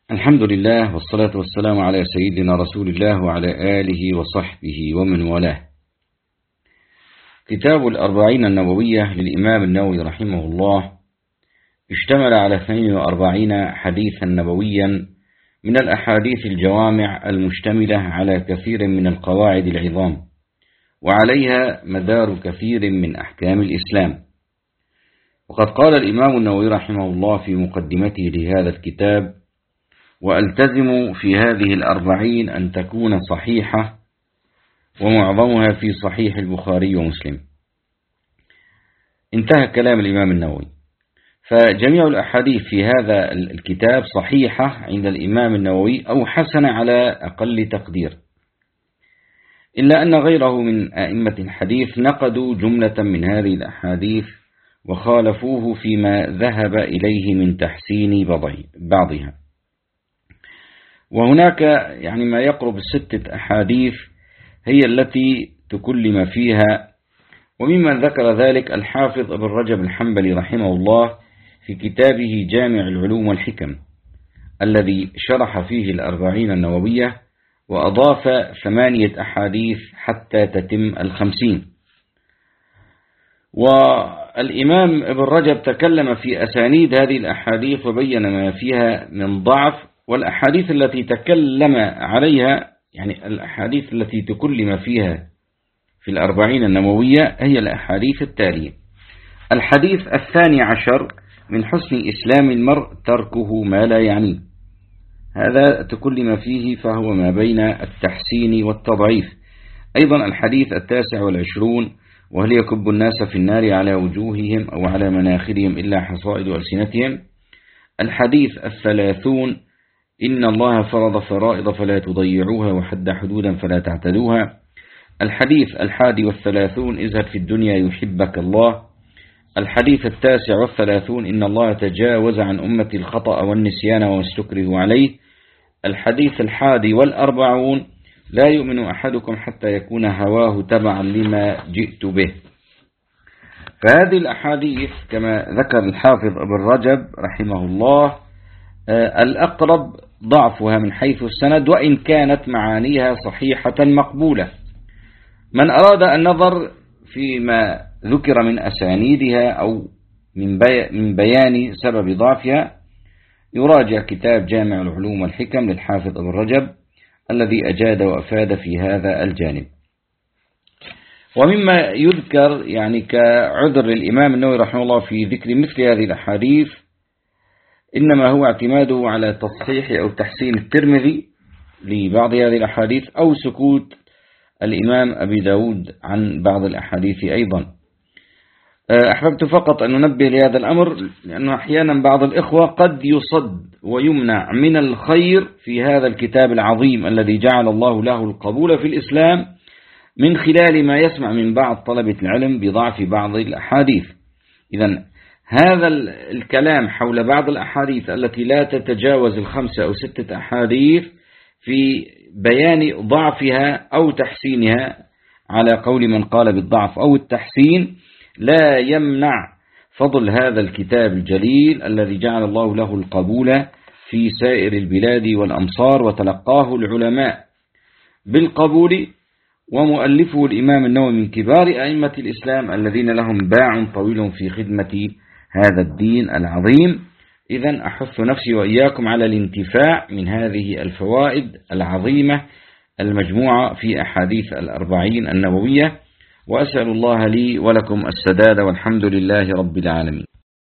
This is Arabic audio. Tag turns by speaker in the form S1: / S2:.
S1: الحمد لله والصلاة والسلام على سيدنا رسول الله وعلى آله وصحبه ومن والاه. كتاب الأربعين النووية للإمام النووي رحمه الله اشتمل على 42 حديثا نبويا من الأحاديث الجوامع المشتملة على كثير من القواعد العظام، وعليها مدار كثير من أحكام الإسلام. وقد قال الإمام النووي رحمه الله في مقدمته لهذا الكتاب: وألتزم في هذه 40 أن تكون صحيحة، ومعظمها في صحيح البخاري ومسلم. انتهى كلام الإمام النووي. فجميع الأحاديث في هذا الكتاب صحيحة عند الإمام النووي أو حسنة على أقل تقدير، إلا أن غيره من أئمة الحديث نقدوا جملة من هذه الأحاديث وخالفوه فيما ذهب إليه من تحسين بعضها. وهناك ما يقرب 6 أحاديث هي التي تكلم فيها، وممن ذكر ذلك الحافظ ابن رجب الحنبلي رحمه الله في كتابه جامع العلوم والحكم الذي شرح فيه 40 النووية، وأضاف 8 أحاديث حتى تتم 50. والإمام ابن رجب تكلم في أسانيد هذه الأحاديث وبين ما فيها من ضعف، والأحاديث التي تكلم عليها الأحاديث التي تكلم فيها في 40 النووية هي الأحاديث التالية: الحديث 12 من حسن إسلام المرء تركه ما لا يعنيه، هذا تكلم فيه فهو ما بين التحسين والتضعيف. أيضا الحديث 29 وهل يكب الناس في النار على وجوههم أو على مناخرهم إلا حصائد ألسنتهم. الحديث 30 إن الله فرض فرائض فلا تضيعوها وحد حدودا فلا تعتدوها. الحديث 31 ازهد في الدنيا يحبك الله. الحديث 39 إن الله تجاوز عن أمتي الخطأ والنسيان وما استكرهوا عليه. الحديث 41 لا يؤمن أحدكم حتى يكون هواه تبعا لما جئت به. فهذه الأحاديث كما ذكر الحافظ ابن رجب رحمه الله الأقرب ضعفها من حيث السند، وإن كانت معانيها صحيحة مقبولة. من أراد النظر فيما ذكر من أسانيدها أو من بيان سبب ضعفها يراجع كتاب جامع العلوم والحكم للحافظ ابن رجب الذي أجاد وأفاد في هذا الجانب. ومما يذكر كعذر للإمام النووي رحمه الله في ذكر مثل هذه الأحاديث إنما هو اعتماده على تصحيح أو تحسين الترمذي لبعض هذه الأحاديث، أو سكوت الإمام أبي داود عن بعض الأحاديث أيضا. أحببت فقط أن ننبه لهذا الأمر، لأنه أحيانا بعض الإخوة قد يصد ويمنع من الخير في هذا الكتاب العظيم الذي جعل الله له القبول في الإسلام من خلال ما يسمع من بعض طلبة العلم بضعف بعض الأحاديث. إذن هذا الكلام حول بعض الأحاديث التي لا تتجاوز 5 أو 6 أحاديث في بيان ضعفها أو تحسينها على قول من قال بالضعف أو التحسين لا يمنع فضل هذا الكتاب الجليل الذي جعل الله له القبول في سائر البلاد والأمصار، وتلقاه العلماء بالقبول، ومؤلفه الإمام النووي من كبار أئمة الإسلام الذين لهم باع طويل في خدمة هذا الدين العظيم. إذن أحث نفسي وإياكم على الانتفاع من هذه الفوائد العظيمة المجموعة في أحاديث 40 النووية، وأسأل الله لي ولكم السداد، والحمد لله رب العالمين.